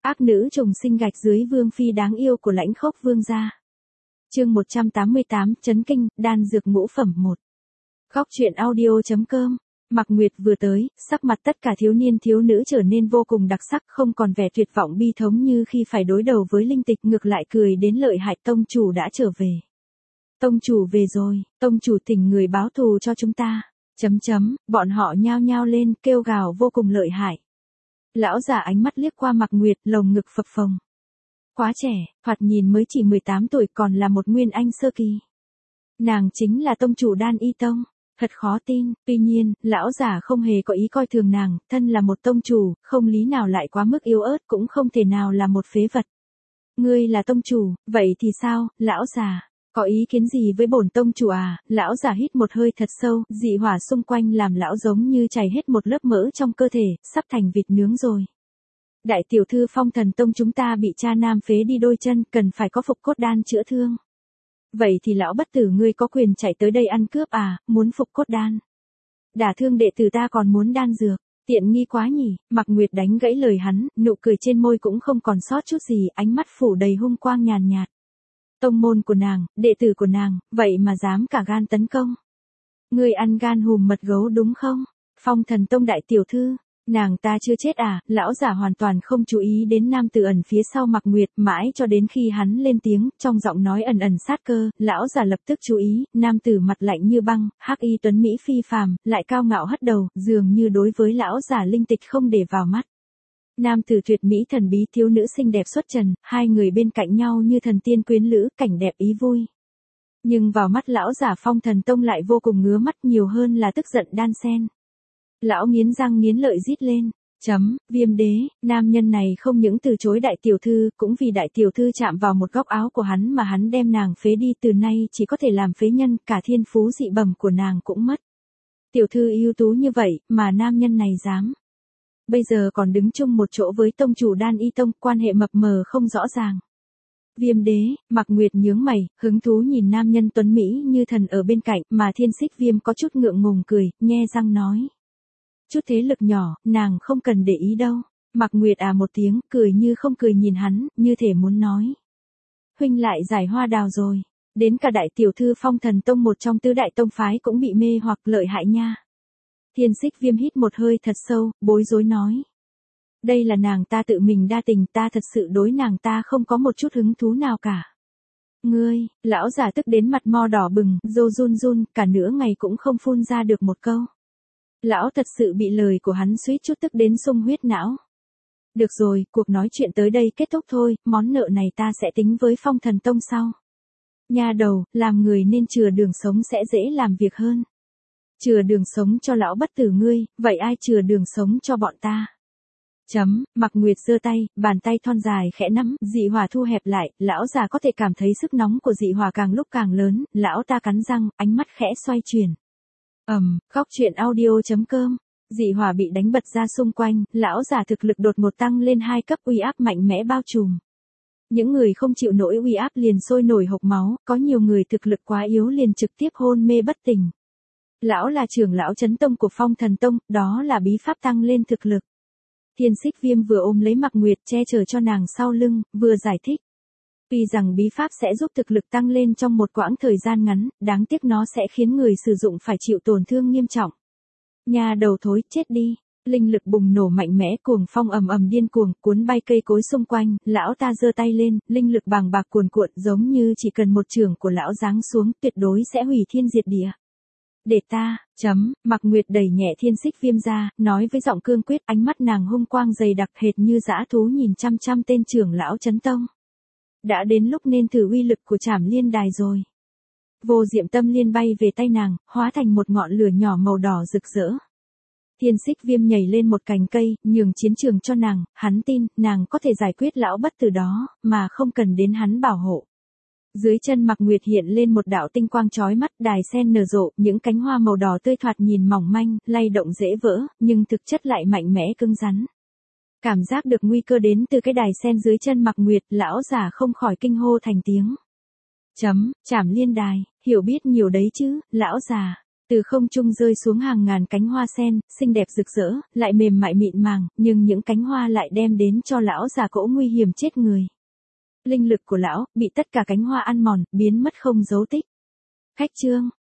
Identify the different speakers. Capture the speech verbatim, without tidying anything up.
Speaker 1: Ác nữ trùng sinh gạch dưới vương phi đáng yêu của Lãnh Khốc vương gia. Chương một trăm tám mươi tám, chấn kinh, đan dược ngũ phẩm một. Góc truyện audio.com. Mạc Nguyệt vừa tới, sắc mặt tất cả thiếu niên thiếu nữ trở nên vô cùng đặc sắc, không còn vẻ tuyệt vọng bi thống như khi phải đối đầu với linh tịch, ngược lại cười đến lợi hại. Tông chủ đã trở về. Tông chủ về rồi, tông chủ thỉnh người báo thù cho chúng ta. Chấm chấm, bọn họ nhao nhao lên, kêu gào vô cùng lợi hại. Lão già ánh mắt liếc qua Mạc Nguyệt, lồng ngực phập phồng. Quá trẻ, thoạt nhìn mới chỉ mười tám tuổi, còn là một nguyên anh sơ kỳ. Nàng chính là tông chủ Đan Y Tông. Thật khó tin, tuy nhiên, lão già không hề có ý coi thường nàng, thân là một tông chủ, không lý nào lại quá mức yếu ớt, cũng không thể nào là một phế vật. Ngươi là tông chủ, vậy thì sao, lão già? Có ý kiến gì với bổn tông chủ à? Lão già hít một hơi thật sâu, dị hỏa xung quanh làm lão giống như chảy hết một lớp mỡ trong cơ thể, sắp thành vịt nướng rồi. Đại tiểu thư Phong Thần Tông chúng ta bị cha nam phế đi đôi chân, cần phải có phục cốt đan chữa thương. Vậy thì lão bất tử ngươi có quyền chạy tới đây ăn cướp à, muốn phục cốt đan. Đả thương đệ tử ta còn muốn đan dược, tiện nghi quá nhỉ. Mạc Nguyệt đánh gãy lời hắn, nụ cười trên môi cũng không còn sót chút gì, ánh mắt phủ đầy hung quang nhàn nhạt. Tông môn của nàng, đệ tử của nàng, vậy mà dám cả gan tấn công. Ngươi ăn gan hùm mật gấu đúng không? Phong Thần Tông đại tiểu thư, nàng ta chưa chết à? Lão giả hoàn toàn không chú ý đến nam tử ẩn phía sau Mạc Nguyệt, mãi cho đến khi hắn lên tiếng, trong giọng nói ẩn ẩn sát cơ, lão giả lập tức chú ý, nam tử mặt lạnh như băng, hắc y tuấn mỹ phi phàm, lại cao ngạo hất đầu, dường như đối với lão giả linh tịch không để vào mắt. Nam tử tuyệt mỹ thần bí, thiếu nữ xinh đẹp xuất trần, hai người bên cạnh nhau như thần tiên quyến lữ, cảnh đẹp ý vui. Nhưng vào mắt lão giả Phong Thần Tông lại vô cùng ngứa mắt, nhiều hơn là tức giận đan xen. Lão nghiến răng nghiến lợi rít lên, chấm, Viêm đế, nam nhân này không những từ chối đại tiểu thư, cũng vì đại tiểu thư chạm vào một góc áo của hắn mà hắn đem nàng phế đi, từ nay chỉ có thể làm phế nhân, cả thiên phú dị bẩm của nàng cũng mất. Tiểu thư ưu tú như vậy, mà nam nhân này dám. Bây giờ còn đứng chung một chỗ với tông chủ Đan Y Tông, quan hệ mập mờ không rõ ràng. Viêm đế, Mạc Nguyệt nhướng mày, hứng thú nhìn nam nhân tuấn Mỹ như thần ở bên cạnh, mà Thiên Xích Viêm có chút ngượng ngùng cười, nhe răng nói. Chút thế lực nhỏ, nàng không cần để ý đâu. Mạc Nguyệt à một tiếng, cười như không cười nhìn hắn, như thể muốn nói. Huynh lại giải hoa đào rồi, đến cả đại tiểu thư Phong Thần Tông một trong tứ đại tông phái cũng bị mê hoặc lợi hại nha. Thiên Xích Viêm hít một hơi thật sâu, bối rối nói. Đây là nàng ta tự mình đa tình, ta thật sự đối nàng ta không có một chút hứng thú nào cả. Ngươi, lão giả tức đến mặt mo đỏ bừng, rô run run, cả nửa ngày cũng không phun ra được một câu. Lão thật sự bị lời của hắn suýt chút tức đến sung huyết não. Được rồi, cuộc nói chuyện tới đây kết thúc thôi, món nợ này ta sẽ tính với Phong Thần Tông sau. Nha đầu, làm người nên chừa đường sống sẽ dễ làm việc hơn. Chừa đường sống cho lão bất tử ngươi, vậy ai chừa đường sống cho bọn ta? Chấm, Mạc Nguyệt giơ tay, bàn tay thon dài khẽ nắm, dị hỏa thu hẹp lại, lão già có thể cảm thấy sức nóng của dị hỏa càng lúc càng lớn, lão ta cắn răng, ánh mắt khẽ xoay chuyển. Ầm, um, góc truyện audio.com. Dị hỏa bị đánh bật ra xung quanh, lão già thực lực đột ngột tăng lên hai cấp, uy áp mạnh mẽ bao trùm. Những người không chịu nổi uy áp liền sôi nổi hộc máu, có nhiều người thực lực quá yếu liền trực tiếp hôn mê bất tỉnh. Lão là trưởng lão chấn tông của Phong Thần Tông, đó là bí pháp tăng lên thực lực. Thiên Xích Viêm vừa ôm lấy Mạc Nguyệt che chở cho nàng sau lưng, vừa giải thích. Tuy rằng bí pháp sẽ giúp thực lực tăng lên trong một quãng thời gian ngắn, đáng tiếc nó sẽ khiến người sử dụng phải chịu tổn thương nghiêm trọng. Nhà đầu thối, chết đi. Linh lực bùng nổ mạnh mẽ, cuồng phong ầm ầm điên cuồng, cuốn bay cây cối xung quanh, lão ta giơ tay lên, linh lực bàng bạc cuồn cuộn, giống như chỉ cần một chưởng của lão giáng xuống, tuyệt đối sẽ hủy thiên diệt địa. Để ta, chấm, Mạc Nguyệt đẩy nhẹ Thiên Xích Viêm ra, nói với giọng cương quyết, ánh mắt nàng hung quang dày đặc hệt như dã thú nhìn chăm chăm tên trưởng lão chấn tông. Đã đến lúc nên thử uy lực của Trảm Liên Đài rồi. Vô Diệm Tâm Liên bay về tay nàng, hóa thành một ngọn lửa nhỏ màu đỏ rực rỡ. Thiên Xích Viêm nhảy lên một cành cây, nhường chiến trường cho nàng, hắn tin, nàng có thể giải quyết lão bất tử đó, mà không cần đến hắn bảo hộ. Dưới chân Mạc Nguyệt hiện lên một đạo tinh quang chói mắt, đài sen nở rộ, những cánh hoa màu đỏ tươi thoạt nhìn mỏng manh, lay động dễ vỡ, nhưng thực chất lại mạnh mẽ cứng rắn. Cảm giác được nguy cơ đến từ cái đài sen dưới chân Mạc Nguyệt, lão giả không khỏi kinh hô thành tiếng. Chấm, Trảm Liên Đài, hiểu biết nhiều đấy chứ, lão già. Từ không trung rơi xuống hàng ngàn cánh hoa sen, xinh đẹp rực rỡ, lại mềm mại mịn màng, nhưng những cánh hoa lại đem đến cho lão già cỗ nguy hiểm chết người. Linh lực của lão, bị tất cả cánh hoa ăn mòn, biến mất không dấu tích. Khách trương,